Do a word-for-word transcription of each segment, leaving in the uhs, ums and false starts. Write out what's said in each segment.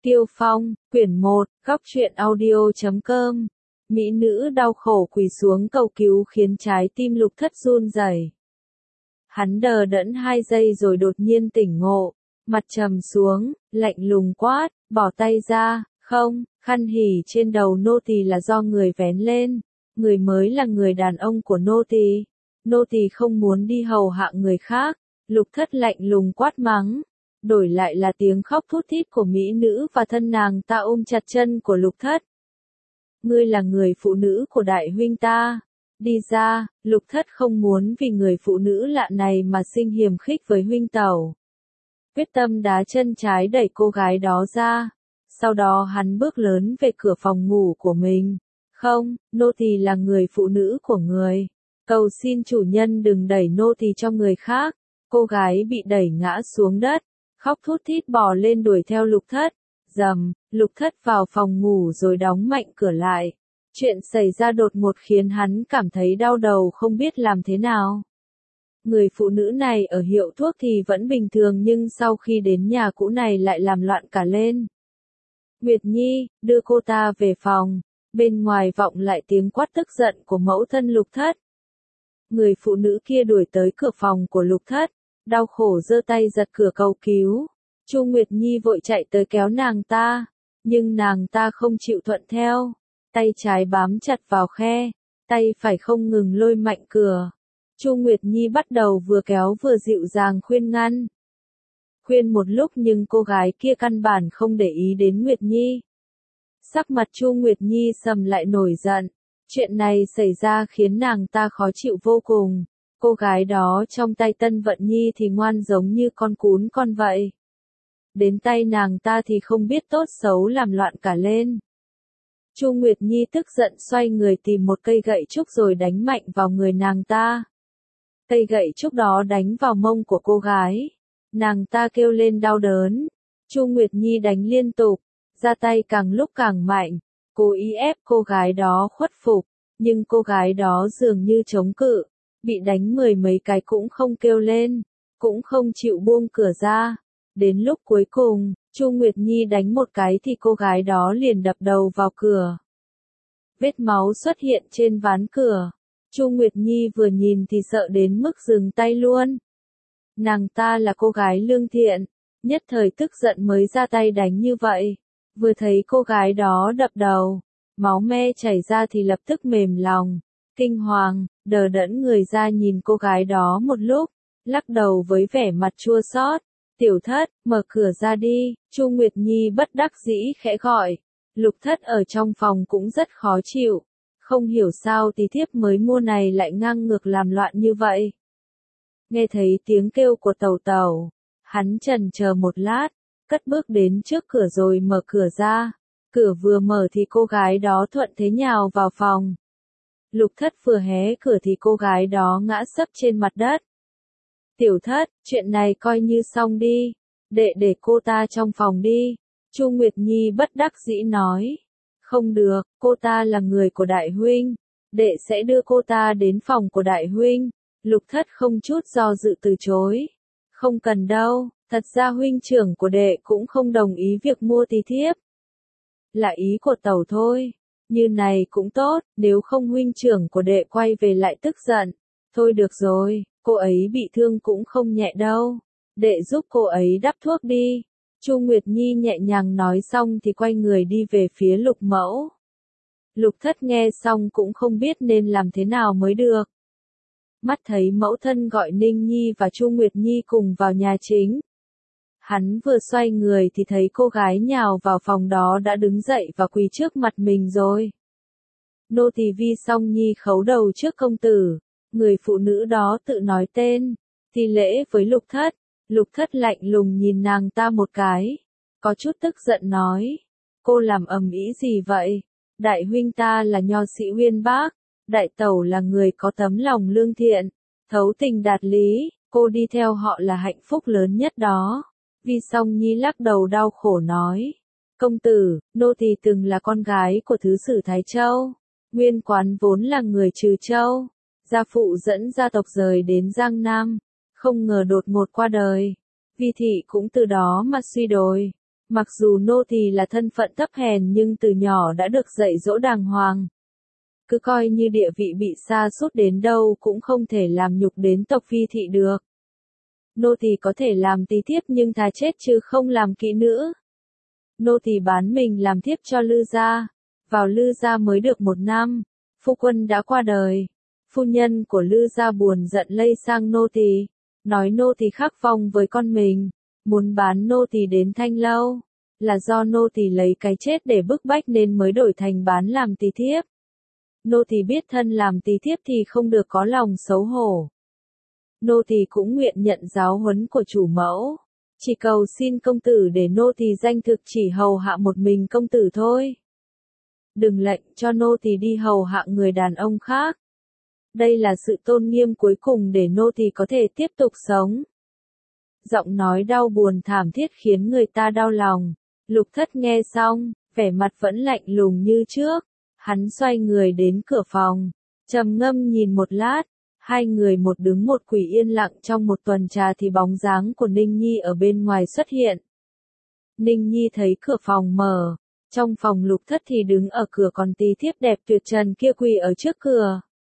Tiêu Phong, quyển một, góc truyện audio chấm com. Mỹ nữ đau khổ quỳ xuống cầu cứu khiến trái tim Lục Thất run rẩy. Hắn đờ đẫn hai giây rồi đột nhiên tỉnh ngộ, mặt trầm xuống, lạnh lùng quát, bỏ tay ra, không, khăn hỉ trên đầu nô tỳ là do người vén lên, người mới là người đàn ông của nô tỳ. Nô tỳ không muốn đi hầu hạ người khác. Lục Thất lạnh lùng quát mắng. Đổi lại là tiếng khóc thút thít của mỹ nữ và thân nàng ta ôm chặt chân của Lục Thất. Ngươi là người phụ nữ của đại huynh ta. Đi ra. Lục Thất không muốn vì người phụ nữ lạ này mà sinh hiềm khích với huynh tẩu. Quyết tâm đá chân trái đẩy cô gái đó ra. Sau đó hắn bước lớn về cửa phòng ngủ của mình. Không, nô tỳ là người phụ nữ của người. Cầu xin chủ nhân đừng đẩy nô tỳ cho người khác. Cô gái bị đẩy ngã xuống đất, khóc thút thít bò lên đuổi theo Lục Thất. Rầm, Lục Thất vào phòng ngủ rồi đóng mạnh cửa lại. Chuyện xảy ra đột ngột khiến hắn cảm thấy đau đầu không biết làm thế nào. Người phụ nữ này ở hiệu thuốc thì vẫn bình thường nhưng sau khi đến nhà cũ này lại làm loạn cả lên. Nguyệt Nhi, đưa cô ta về phòng. Bên ngoài vọng lại tiếng quát tức giận của mẫu thân Lục Thất. Người phụ nữ kia đuổi tới cửa phòng của Lục Thất, đau khổ giơ tay giật cửa cầu cứu. Chu Nguyệt Nhi vội chạy tới kéo nàng ta, nhưng nàng ta không chịu thuận theo. Tay trái bám chặt vào khe, tay phải không ngừng lôi mạnh cửa. Chu Nguyệt Nhi bắt đầu vừa kéo vừa dịu dàng khuyên ngăn. Khuyên một lúc nhưng cô gái kia căn bản không để ý đến Nguyệt Nhi. Sắc mặt Chu Nguyệt Nhi sầm lại nổi giận. Chuyện này xảy ra khiến nàng ta khó chịu vô cùng. Cô gái đó trong tay Tân Vận Nhi thì ngoan giống như con cún con vậy. Đến tay nàng ta thì không biết tốt xấu làm loạn cả lên. Chu Nguyệt Nhi tức giận xoay người tìm một cây gậy trúc rồi đánh mạnh vào người nàng ta. Cây gậy trúc đó đánh vào mông của cô gái. Nàng ta kêu lên đau đớn. Chu Nguyệt Nhi đánh liên tục, ra tay càng lúc càng mạnh, cố ý ép cô gái đó khuất phục, nhưng cô gái đó dường như chống cự, bị đánh mười mấy cái cũng không kêu lên, cũng không chịu buông cửa ra. Đến lúc cuối cùng, Chu Nguyệt Nhi đánh một cái thì cô gái đó liền đập đầu vào cửa. Vết máu xuất hiện trên ván cửa. Chu Nguyệt Nhi vừa nhìn thì sợ đến mức dừng tay luôn. Nàng ta là cô gái lương thiện, nhất thời tức giận mới ra tay đánh như vậy. Vừa thấy cô gái đó đập đầu, máu me chảy ra thì lập tức mềm lòng, kinh hoàng, đờ đẫn người ra nhìn cô gái đó một lúc, lắc đầu với vẻ mặt chua xót. Tiểu Thất, mở cửa ra đi. Chu Nguyệt Nhi bất đắc dĩ khẽ gọi. Lục Thất ở trong phòng cũng rất khó chịu, không hiểu sao tí thiếp mới mua này lại ngang ngược làm loạn như vậy. Nghe thấy tiếng kêu của tẩu tẩu, hắn chần chờ một lát, cất bước đến trước cửa rồi mở cửa ra. Cửa vừa mở thì cô gái đó thuận thế nhào vào phòng. Lục Thất vừa hé cửa thì cô gái đó ngã sấp trên mặt đất. Tiểu Thất, chuyện này coi như xong đi, đệ để cô ta trong phòng đi. Chu Nguyệt Nhi bất đắc dĩ nói. Không được, cô ta là người của đại huynh, đệ sẽ đưa cô ta đến phòng của đại huynh. Lục Thất không chút do dự từ chối. Không cần đâu, thật ra huynh trưởng của đệ cũng không đồng ý việc mua tí thiếp. Là ý của tẩu thôi, như này cũng tốt, nếu không huynh trưởng của đệ quay về lại tức giận. Thôi được rồi, cô ấy bị thương cũng không nhẹ đâu, đệ giúp cô ấy đắp thuốc đi. Chu Nguyệt Nhi nhẹ nhàng nói xong thì quay người đi về phía Lục Mẫu. Lục Thất nghe xong cũng không biết nên làm thế nào mới được. Mắt thấy mẫu thân gọi Ninh Nhi và Chu Nguyệt Nhi cùng vào nhà chính. Hắn vừa xoay người thì thấy cô gái nhào vào phòng đó đã đứng dậy và quỳ trước mặt mình rồi. Nô tỳ Vi Song Nhi khấu đầu trước công tử. Người phụ nữ đó tự nói tên, thi lễ với Lục Thất. Lục Thất lạnh lùng nhìn nàng ta một cái, có chút tức giận nói. Cô làm ầm ĩ gì vậy? Đại huynh ta là nho sĩ uyên bác, đại tẩu là người có tấm lòng lương thiện, thấu tình đạt lý, cô đi theo họ là hạnh phúc lớn nhất đó. Vi Song Nhi lắc đầu đau khổ nói. Công tử, nô tỳ từng là con gái của thứ sử Thái Châu, nguyên quán vốn là người Trừ Châu, gia phụ dẫn gia tộc rời đến Giang Nam, không ngờ đột ngột qua đời. Vi thị cũng từ đó mà suy đồi, Mặc dù nô tỳ là thân phận thấp hèn nhưng từ nhỏ đã được dạy dỗ đàng hoàng. Cứ coi như địa vị bị sa sút đến đâu cũng không thể làm nhục đến tộc phi thị được. Nô tỳ có thể làm tỳ thiếp nhưng thà chết chứ không làm kỹ nữ. Nô tỳ bán mình làm thiếp cho Lư gia. Vào Lư gia mới được một năm, phu quân đã qua đời. Phu nhân của Lư gia buồn giận lây sang nô tỳ, nói nô tỳ khắc vong với con mình, muốn bán nô tỳ đến Thanh Lâu, là do nô tỳ lấy cái chết để bức bách nên mới đổi thành bán làm tỳ thiếp. Nô tỳ biết thân làm tỳ thiếp thì không được có lòng xấu hổ. Nô tỳ cũng nguyện nhận giáo huấn của chủ mẫu, chỉ cầu xin công tử để nô tỳ danh thực chỉ hầu hạ một mình công tử thôi. Đừng lệnh cho nô tỳ đi hầu hạ người đàn ông khác. Đây là sự tôn nghiêm cuối cùng để nô tỳ có thể tiếp tục sống. Giọng nói đau buồn thảm thiết khiến người ta đau lòng. Lục Thất nghe xong, vẻ mặt vẫn lạnh lùng như trước. Hắn xoay người đến cửa phòng, trầm ngâm nhìn một lát. Hai người một đứng một quỳ yên lặng trong một tuần trà thì bóng dáng của Ninh Nhi ở bên ngoài xuất hiện. Ninh Nhi thấy cửa phòng mở. Trong phòng Lục Thất thì đứng ở cửa còn tỳ thiếp đẹp tuyệt trần kia quỳ ở trước cửa.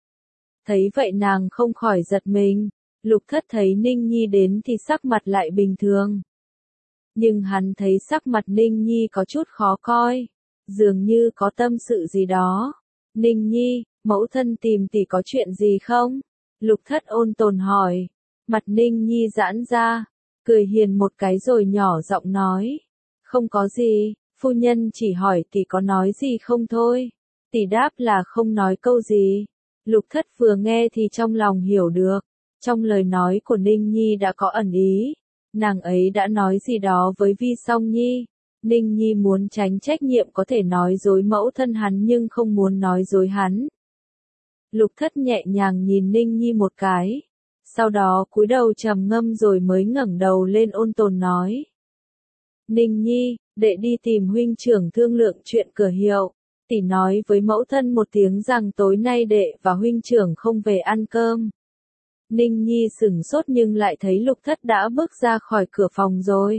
Thấy vậy nàng không khỏi giật mình. Lục Thất thấy Ninh Nhi đến thì sắc mặt lại bình thường. Nhưng hắn thấy sắc mặt Ninh Nhi có chút khó coi. Dường như có tâm sự gì đó. Ninh Nhi, mẫu thân tìm tỷ có chuyện gì không? Lục Thất ôn tồn hỏi. Mặt Ninh Nhi giãn ra. Cười hiền một cái rồi nhỏ giọng nói. Không có gì, phu nhân chỉ hỏi tỷ có nói gì không thôi. Tỷ đáp là không nói câu gì. Lục Thất vừa nghe thì trong lòng hiểu được. Trong lời nói của Ninh Nhi đã có ẩn ý. Nàng ấy đã nói gì đó với Vi Song Nhi. Ninh Nhi muốn tránh trách nhiệm có thể nói dối mẫu thân hắn nhưng không muốn nói dối hắn. Lục Thất nhẹ nhàng nhìn Ninh Nhi một cái. Sau đó cúi đầu trầm ngâm rồi mới ngẩng đầu lên ôn tồn nói. Ninh Nhi, đệ đi tìm huynh trưởng thương lượng chuyện cửa hiệu. Tỷ nói với mẫu thân một tiếng rằng tối nay đệ và huynh trưởng không về ăn cơm. Ninh Nhi sửng sốt nhưng lại thấy Lục Thất đã bước ra khỏi cửa phòng rồi.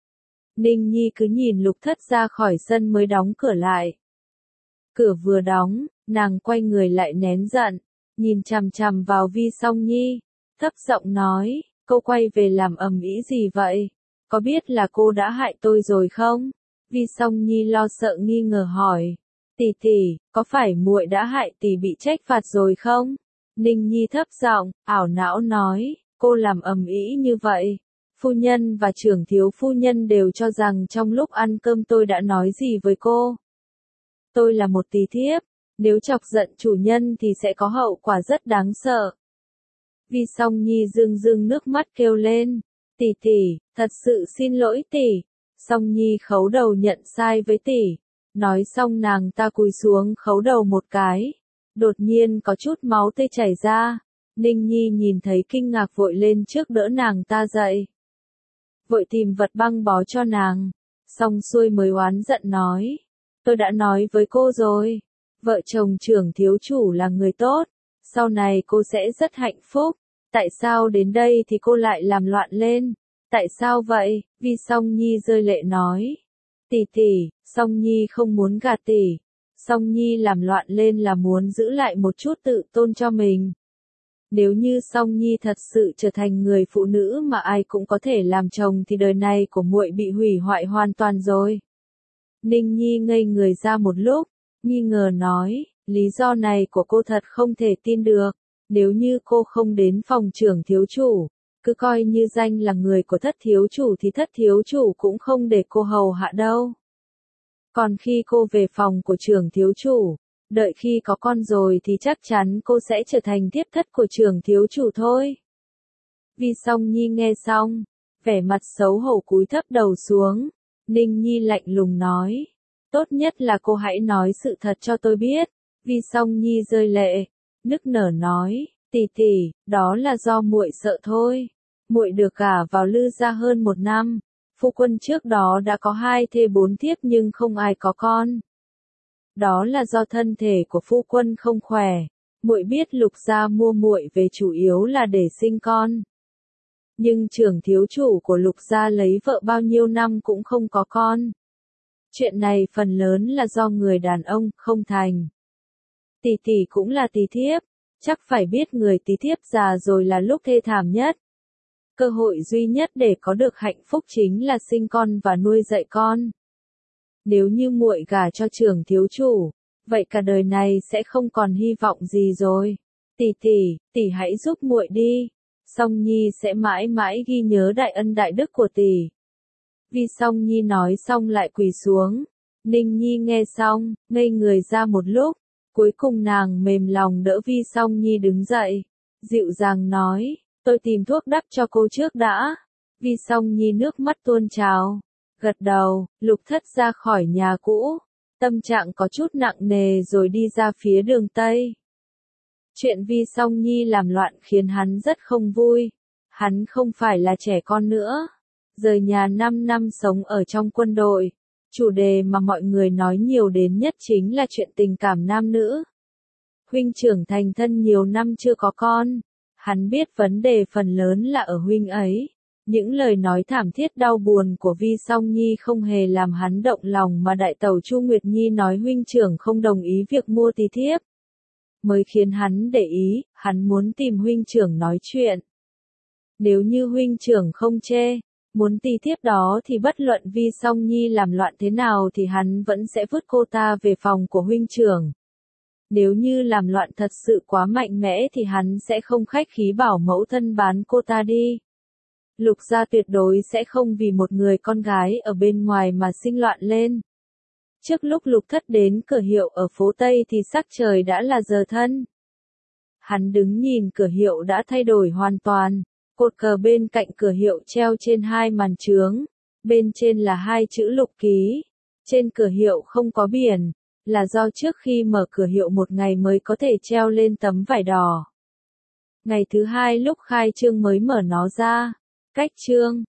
Ninh Nhi cứ nhìn Lục Thất ra khỏi sân mới đóng cửa lại. Cửa vừa đóng, nàng quay người lại nén giận, nhìn chằm chằm vào Vi Song Nhi, thấp giọng nói, cô quay về làm ầm ĩ gì vậy? Có biết là cô đã hại tôi rồi không? Vi Song Nhi lo sợ nghi ngờ hỏi. Tỷ tỷ, có phải muội đã hại tỷ bị trách phạt rồi không? Ninh Nhi thấp giọng, ảo não nói, cô làm ầm ĩ như vậy. Phu nhân và trưởng thiếu phu nhân đều cho rằng trong lúc ăn cơm tôi đã nói gì với cô. Tôi là một tỳ thiếp, nếu chọc giận chủ nhân thì sẽ có hậu quả rất đáng sợ. Vi Song Nhi rưng rưng nước mắt kêu lên, tỷ tỷ, thật sự xin lỗi tỷ. Song Nhi khấu đầu nhận sai với tỷ. Nói xong nàng ta cúi xuống khấu đầu một cái. Đột nhiên có chút máu tươi chảy ra. Ninh Nhi nhìn thấy kinh ngạc vội lên trước đỡ nàng ta dậy. Vội tìm vật băng bó cho nàng. Xong xuôi mới oán giận nói. Tôi đã nói với cô rồi. Vợ chồng trưởng thiếu chủ là người tốt. Sau này cô sẽ rất hạnh phúc. Tại sao đến đây thì cô lại làm loạn lên? Tại sao vậy? Vi Song Nhi rơi lệ nói. Tỷ tỷ, Song Nhi không muốn gạt tỷ. Song Nhi làm loạn lên là muốn giữ lại một chút tự tôn cho mình. Nếu như Song Nhi thật sự trở thành người phụ nữ mà ai cũng có thể làm chồng thì đời này của muội bị hủy hoại hoàn toàn rồi. Ninh Nhi ngây người ra một lúc, nghi ngờ nói, lý do này của cô thật không thể tin được. Nếu như cô không đến phòng trưởng thiếu chủ, cứ coi như danh là người của thất thiếu chủ thì thất thiếu chủ cũng không để cô hầu hạ đâu. Còn khi cô về phòng của trưởng thiếu chủ, đợi khi có con rồi thì chắc chắn cô sẽ trở thành thiếp thất của trưởng thiếu chủ thôi. Vi Song Nhi nghe xong, vẻ mặt xấu hổ cúi thấp đầu xuống. Ninh Nhi lạnh lùng nói, tốt nhất là cô hãy nói sự thật cho tôi biết. Vi Song Nhi rơi lệ, nức nở nói, tỷ tỷ, đó là do muội sợ thôi. Muội được gả vào Lư gia hơn một năm, phu quân trước đó đã có hai thê bốn thiếp nhưng không ai có con. Đó là do thân thể của phu quân không khỏe. Muội biết Lục gia mua muội về chủ yếu là để sinh con. Nhưng trưởng thiếu chủ của Lục gia lấy vợ bao nhiêu năm cũng không có con. Chuyện này phần lớn là do người đàn ông không thành. Tỷ tỷ cũng là tỷ thiếp, chắc phải biết người tỷ thiếp già rồi là lúc thê thảm nhất. Cơ hội duy nhất để có được hạnh phúc chính là sinh con và nuôi dạy con. Nếu như muội gả cho trưởng thiếu chủ, vậy cả đời này sẽ không còn hy vọng gì rồi. Tỷ tỷ, tỷ hãy giúp muội đi. Song Nhi sẽ mãi mãi ghi nhớ đại ân đại đức của tỷ. Vi Song Nhi nói xong lại quỳ xuống. Ninh Nhi nghe xong, ngây người ra một lúc. Cuối cùng nàng mềm lòng đỡ Vi Song Nhi đứng dậy. Dịu dàng nói, tôi tìm thuốc đắp cho cô trước đã. Vi Song Nhi nước mắt tuôn trào. Gật đầu, Lục Thất ra khỏi nhà cũ. Tâm trạng có chút nặng nề rồi đi ra phía đường Tây. Chuyện Vi Song Nhi làm loạn khiến hắn rất không vui. Hắn không phải là trẻ con nữa. Rời nhà năm năm sống ở trong quân đội. Chủ đề mà mọi người nói nhiều đến nhất chính là chuyện tình cảm nam nữ. Huynh trưởng thành thân nhiều năm chưa có con. Hắn biết vấn đề phần lớn là ở huynh ấy. Những lời nói thảm thiết đau buồn của Vi Song Nhi không hề làm hắn động lòng mà đại tẩu Chu Nguyệt Nhi nói huynh trưởng không đồng ý việc mua tí thiếp. Mới khiến hắn để ý, hắn muốn tìm huynh trưởng nói chuyện. Nếu như huynh trưởng không chê, muốn tí thiếp đó thì bất luận Vi Song Nhi làm loạn thế nào thì hắn vẫn sẽ vứt cô ta về phòng của huynh trưởng. Nếu như làm loạn thật sự quá mạnh mẽ thì hắn sẽ không khách khí bảo mẫu thân bán cô ta đi. Lục gia tuyệt đối sẽ không vì một người con gái ở bên ngoài mà sinh loạn lên. Trước lúc Lục Thất đến cửa hiệu ở phố Tây thì sắc trời đã là giờ thân. Hắn đứng nhìn cửa hiệu đã thay đổi hoàn toàn. Cột cờ bên cạnh cửa hiệu treo trên hai màn chướng. Bên trên là hai chữ Lục ký. Trên cửa hiệu không có biển. Là do trước khi mở cửa hiệu một ngày mới có thể treo lên tấm vải đỏ. Ngày thứ hai lúc khai trương mới mở nó ra. Cách trương,